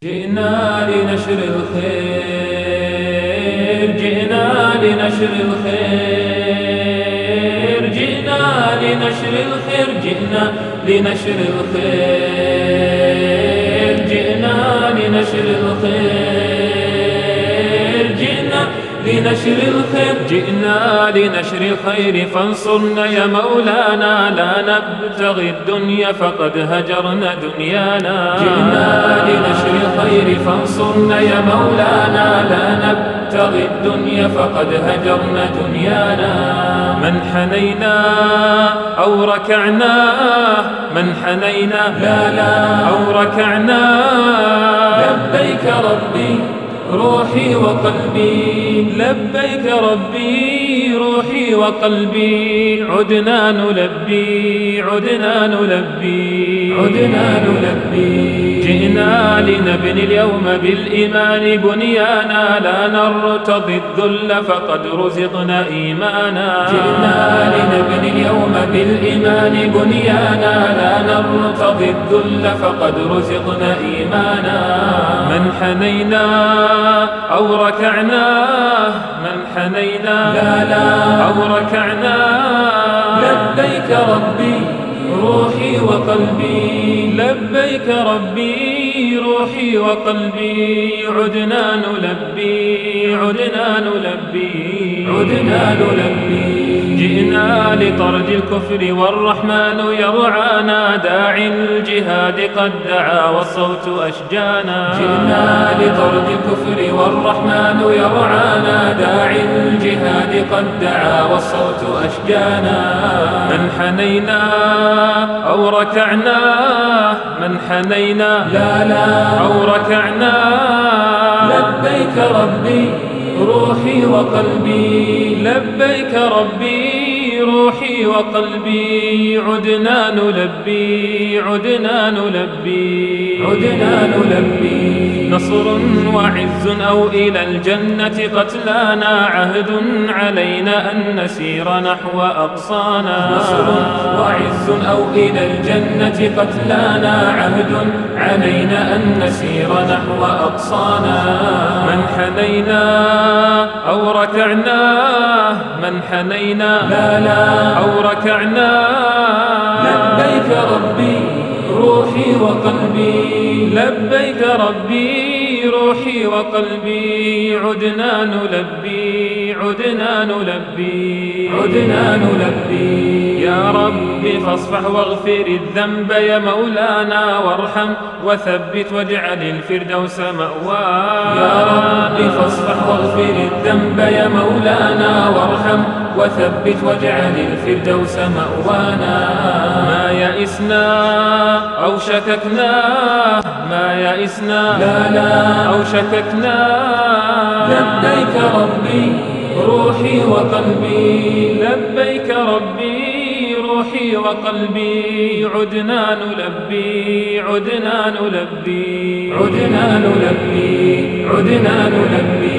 جئنا لنشر الخير، جئنا لنشر الخير، جئنا لنشر الخير، جئنا لنشر الخير، جئنا لنشر الخير، جئنا لنشر الخير، جئنا لنشر الخير فانصرنا يا مولانا، لا نبتغي الدنيا فقد هجرنا دنيانا. جئنا لنشر الخير فانصرنا يا مولانا، لا نبتغي الدنيا فقد هجرنا دنيانا. من حنينا أو ركعنا، من حنينا أو ركعنا، لبيك ربي روحي وقلبي، لبيك ربي روحي وقلبي، عدنا نلبي، عدنا نلبي، عدنا نلبي. جئنا لنبني اليوم بالإيمان بنيانا، لا نرتضي الذل فقد رزقنا إيمانا. جئنا لنبني اليوم بالإيمان بنيانا، لا نرتضي الذل فقد رزقنا إيمانا. من حنينا أو ركعنا، من حنينا أو ركعنا، لبيك ربي روحي وقلبي، لبيك ربي روحي وقلبي، عدنا نلبي، عدنا نلبي، عدنا نلبي. جئنا لطرد الكفر والرحمن يرعانا، داعي الجهاد قد دعا والصوت أشجانا. جئنا لطرد الكفر والرحمن يرعانا، داعي الجهاد قد دعا والصوت أشجانا. من حنينا أو ركعنا، من حنينا أو ركعنا، لبيك ربي روحي وقلبي، لبيك ربي روحي وقلبي، عدنا نلبي، عدنا نلبي، عدنا نلبي. نصر وعز أو إلى الجنة قتلانا، عهد علينا أن نسير نحو أقصانا. نصر وعز أو إلى الجنة قتلانا، عهد علينا أن نسير نحو أقصانا. من حنينا أو ركعنا، من حنينا أو ركعنا، لبيك ربي روحي وقلبي، لبيك ربي روحي وقلبي، عدنا نلبي، عدنا نلبي، عدنا نلبي. يا ربي فاصفح واغفر الذنب يا مولانا، وارحم وثبت واجعل الفردوس مأوانا. يا ربي فاصفح واغفر الذنب يا مولانا، وارحم وثبت واجعل الفردوس مأوانا. ما يئسنا أو شككنا، ما يئسنا أو شككنا، لبيك ربي روحي وقلبي، لبيك ربي روحي وقلبي، عدنا نلبي، عدنا نلبي، عدنا نلبي، عدنا نلبي.